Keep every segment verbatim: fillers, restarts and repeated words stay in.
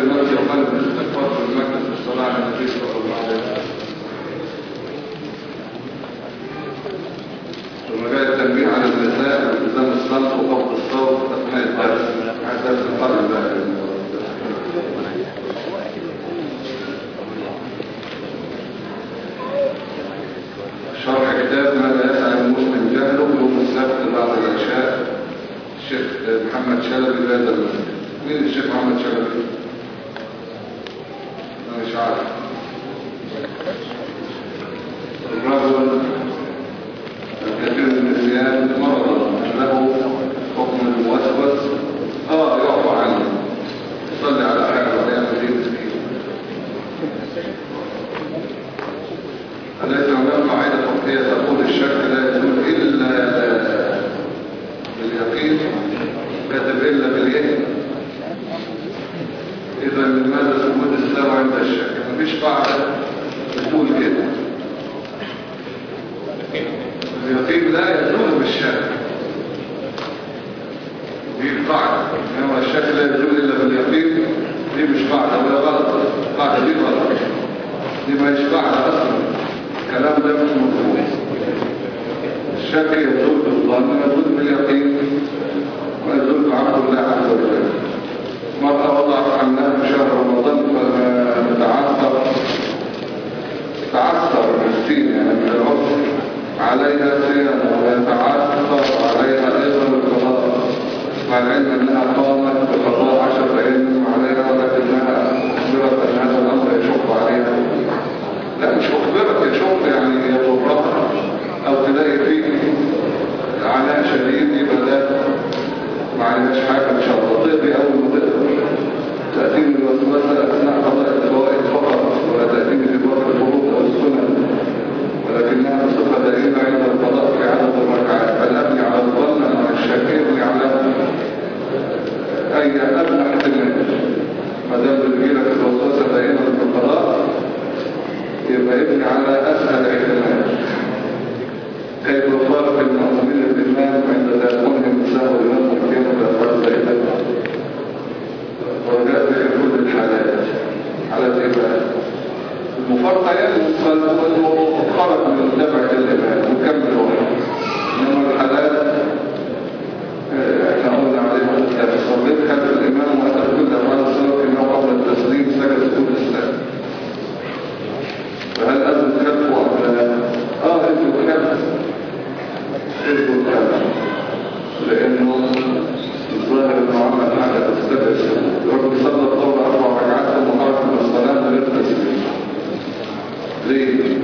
المجلس وقال بالاستغفار في المجلس والصلاة على النبي صلى الله عليه وسلم. ثم جاء التنبيه على النساء والتزام الصمت وخفض الصوت اثناء الدرس على درس القرن بقى. شرح كتاب ما لا يسعى المسلم جهله يوم السبت بعد العشاء الشيخ محمد شلبي بهذا المسجد. مين الشيخ محمد شلبي؟ انا مش عارف. الرجل الكثير من النسيان مرض له حكم الموسوس اه يعفو عنه يصلي على حاجه ويعمل ايه مسكين. أليس هناك قاعدة فقهية تقول الشك لا يزول إلا باليقين كاتب إلا باليقين؟ إذا لماذا ثبوت السلام عند الشك؟ مفيش قاعدة بتقول كده. اليقين لا يزول بالشك، دي القاعدة. إنما الشك لا يزول إلا باليقين دي مش قاعدة ولا غلط، القاعدة دي غلط، دي ما هيش قاعدة أصلا. الكلام ده مش مفهوم. الشك يزول بالظن يزول باليقين ويزول بعبد الله عز وجل. مرأة وضعت حملها في شهر رمضان فتعثر تعثر مسكين يعني من العسر عليها صيام ويتعثر عليها ايضا القضاء مع العلم انها قامت بقضاء عشر ايام عليها ولكنها اخبرت ان هذا الامر يشق عليها. لا مش اخبرت، يشق يعني يضرها او تلاقي فيه عناء شديد يبقى ده ما عليهاش حاجه ان شاء الله تقضي اول ما تقدر. تاتيني الوسوسه اثناء قضاء الفوائد فقط ولا تاتيني في وقت الفروض او السنن، ولكنها بصفه دائمه عند القضاء في عدد الركعات. فالابني على الظن مع الشك يبني على اي ابنى احتمال. ما دام بتجيلك الوسوسه دائما في القضاء يبقى ابني على اسهل احتمال. كيف يفرق المؤمنين الامام عند تأمنهم سهو الامام والكيمة الافراد زيدا ورجاء في كل الحالات على الإباء المفارقة ينقل أنه خرج من متابعة الإمام وكمل واحد. إنما الحالات احنا قلنا عليها الكتاب صليت خلف الإمام وأتى كل أفعال الصلاة إنه قبل التسليم سجد سجود السلام. فهل أذن خلفه أم لا؟ آه أذن خلفه أذن خلفه لأنه الظاهر أنه عمل حاجة تستدرس يقول صلى الظهر أربع ركعات ثم خرج من الصلاة غير تسليم. ليه؟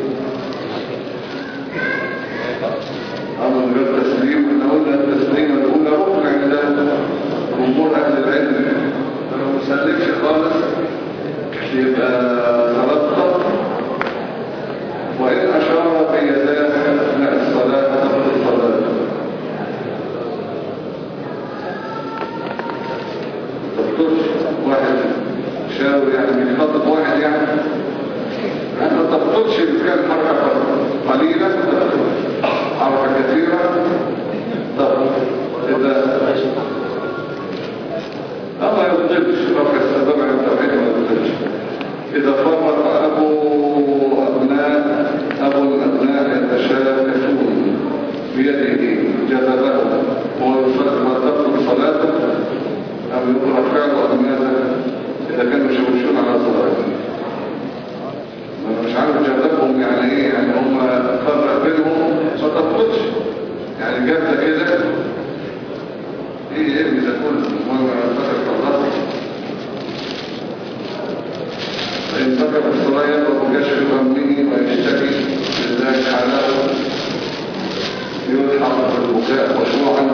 أمر غير تسليم. إحنا قلنا التسليم الأولى ركن عند جمهور أهل العلم. فلو ما سلمش خالص يبقى صلاة وإن أشار بيداه أثناء الصلاة تبطل الصلاة. تبطلش واحد شاور يعني بيخطط واحد يعني ما تبطلش إذا كان حركة قليلة تبطل، حركة كثيرة تبطل. إذا أما يبطلش رفع السبب عن التوحيد ما يبطلش. إذا فرق أبو أبناء أبو الأبناء يتشاكسون بيده جذبه وتبطل صلاته أم يقرأ فعله أم ماذا إذا كانوا يشوشون على صلاته. أنا مش عارف جذبهم يعني إيه، يعني هم فرق بينهم ما تبطلش يعني جذب كده إيه إيه إذا كل المهم فرق الله. فإن ذكر الصلاة يضرب كشف غمه ويشتكي لله حاله يلحق بالبكاء مشروعا.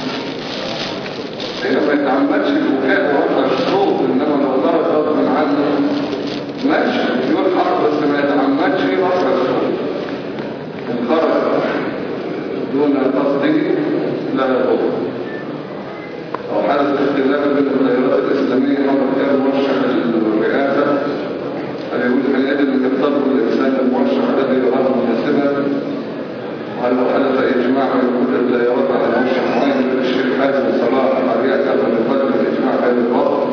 هي ما يتعمدش البكاء ورفع الصوت، إنما لو ضرب غضب عنه ماشي يلحق بس ما يتعمدش رفع الصوت. إن خرج دون قصده لا يضر. أو حدث اختلاف بين التيارات الإسلامية مرة كان مرشح للرئاسة يقول الحياة اللي يختار الإنسان المرشح الذي يراه مناسبا. وهل لو حدث إجماع يقول التيارات على مرشح معين من الشيخ حازم صلاح على رئاسة من قدر الإجماع بين الوقت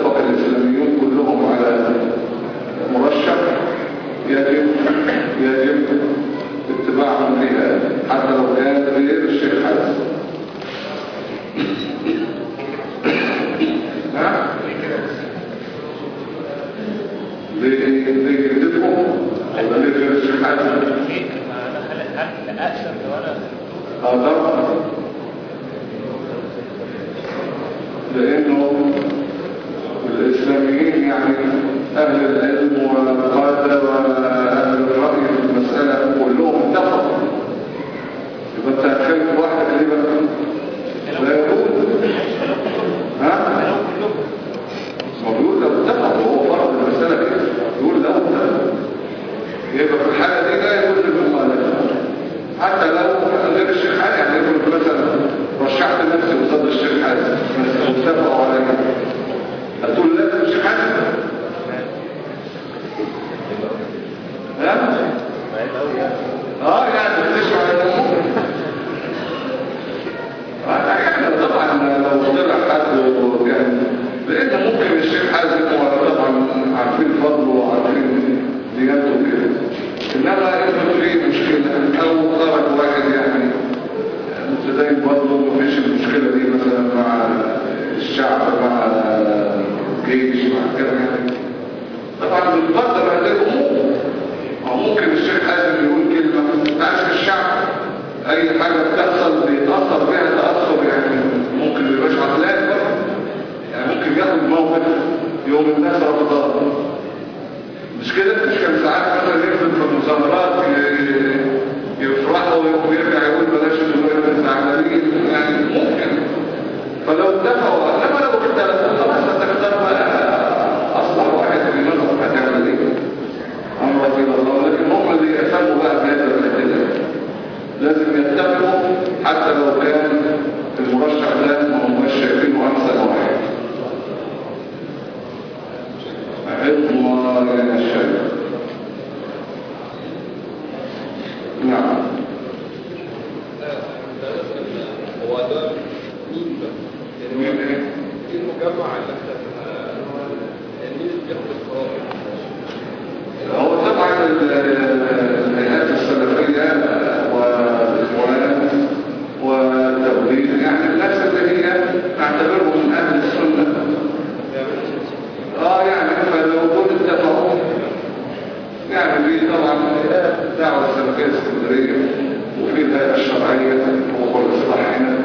اتفق الإسلاميون كلهم على مرشح يجب يجب اتباعهم فيها حتى لو كان غير الشيخ حازم. ها؟ ليه ليه كتبهم ولا ليه غير الشيخ حازم؟ اه طبعا، لانه الاسلاميين يعني اهل العلم والقاده واهل الراي في المساله كلهم اتفقوا. يبقى انت هتخلف واحد ليه بقى؟ لا يقول ها؟ موجود لو اتفقوا، هو فرض المساله كده، يقول لو اتفقوا يبقى في الحاله دي لا يقول بالمخالفه حتى لو غير الشيخ حازم. يعني يقول مثلا رشحت نفسي قصاد الشيخ حازم واتفقوا على كده، هتقول لا الشيخ حازم؟ ها؟ اه يعني بتشعر على الامور. يعني طبعا لو طلع حد وكان، لان ممكن الشيخ حازم طبعا عارفين فضله وعارفين ديانته كده، انما انه في مشكله او خرج واحد يعني متدين برضه مفيش المشكله دي مثلا مع الشعب مع الجيش مع كده يعني، طبعا بنقدر هذه الامور. او ممكن الشيخ حازم يقول كلمه تعرف الشعب اي حاجه بتحصل بيتاثر بها تاثر يعني ممكن يبقاش عقلاني برضه، يعني ممكن ياخد موقف يوم الناس رفضاه مش كده. مش كان ساعات مثلا يفرض في المظاهرات يفرحوا ويرجع يقول بلاش دلوقتي زعلانين يعني ممكن. فلو اتفقوا، انما لو اختلفوا خلاص هتختار اصلح واحد في المنطقه هتعمل ايه؟ امر الى الله. لكن هم اللي يهتموا بقى بهذا الاختلاف لازم يتفقوا حتى لو كان المرشح ده ما هماش شايفينه احسن واحد. الله يا الشيخ. نعم. هو ده مين بقى؟ مين ايه؟ ايه المجمع اللي احنا مين اللي بياخد القرار؟ هو طبعا الهيئات السلفيه والاخوان والتوحيد يعني الناس اللي هي نعتبرهم من اهل السنه. اه يعني فلو دول اتفقوا يعني في طبعا دعوه السلفيه الاسكندريه وفي الهيئه الشرعيه وقول الاصلاح هنا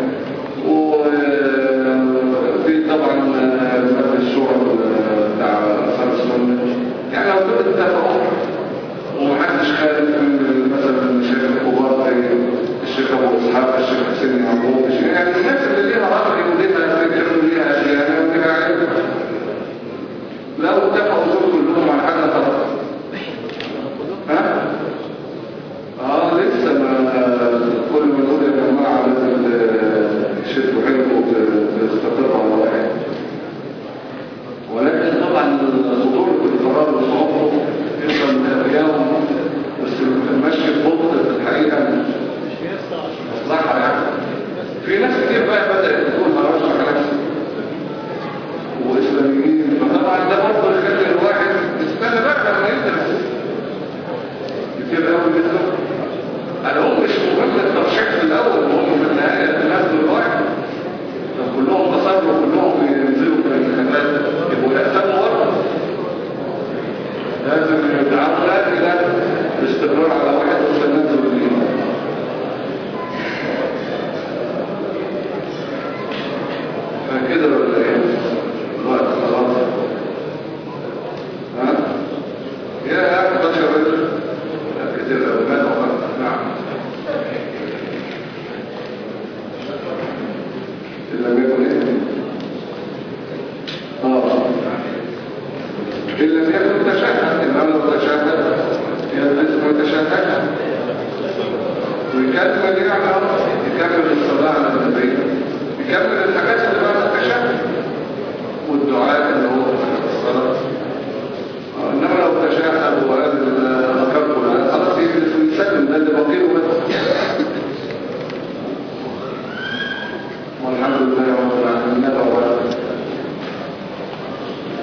وفي طبعا مجلس الشورى بتاع انصار السنه. يعني لو دول اتفقوا ومحدش خالف من مثلا الشيخ الكبار زي الشيخ ابو اسحاق الشيخ حسين يعقوب يعني الناس اللي ليها راي وليها فكر وليها ديانه وليها علم لو اتفقوا دول كلهم على حاجه خلاص. ها؟ اه لسه ما كل ما نقول يا جماعه لازم تشدوا حيلكم وتستقروا على واحد، ولكن طبعا خطوره القرار وصعوبته يفضل مخبياهم بس المشي ببطء في الحقيقه مش مصلحه يعني. في ناس كتير بقى بدات تقول هرشح نفسي واسلاميين، فطبعا ده برضه يخلي الواحد يستنى بقى لما يدرس كتير قوي جدا. انا هم مش مهم الترشيح في الاول، هم في النهايه يتنازلوا الواحد. طب كلهم اصروا كلهم ينزلوا في الانتخابات يبقوا يقسموا ورا، لازم يتعاملوا الى الاستقرار على واحد وتنازل الايمان. فكده ولا ايه؟ الوقت خلاص. ها؟ يا احداشر رجل كتير اولاد وقت. نعم. إلا بيكون إيه؟ آه إلا بيكون تشهد. إنما لو تشهد يلزم يتشهد ويكمل يعني يكمل الصلاة على النبي، يكمل الحاجات اللي بعد التشهد والدعاء اللي هو في الصلاة. آه. إنما لو تشهد وقال ذكرت ولا خلاص يجلس ويسلم ده اللي بقيه بس. والحمد لله رب العالمين. ندعو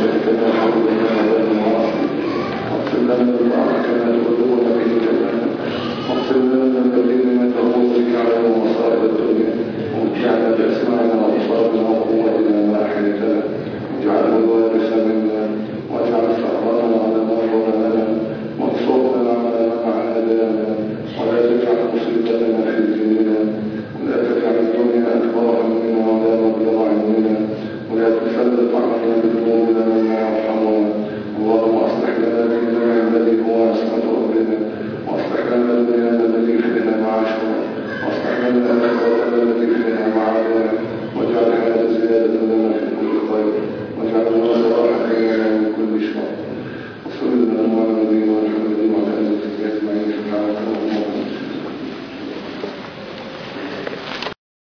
شركنا وحرمنا ولا معاصي واغفر لنا بالمعروف كما تقول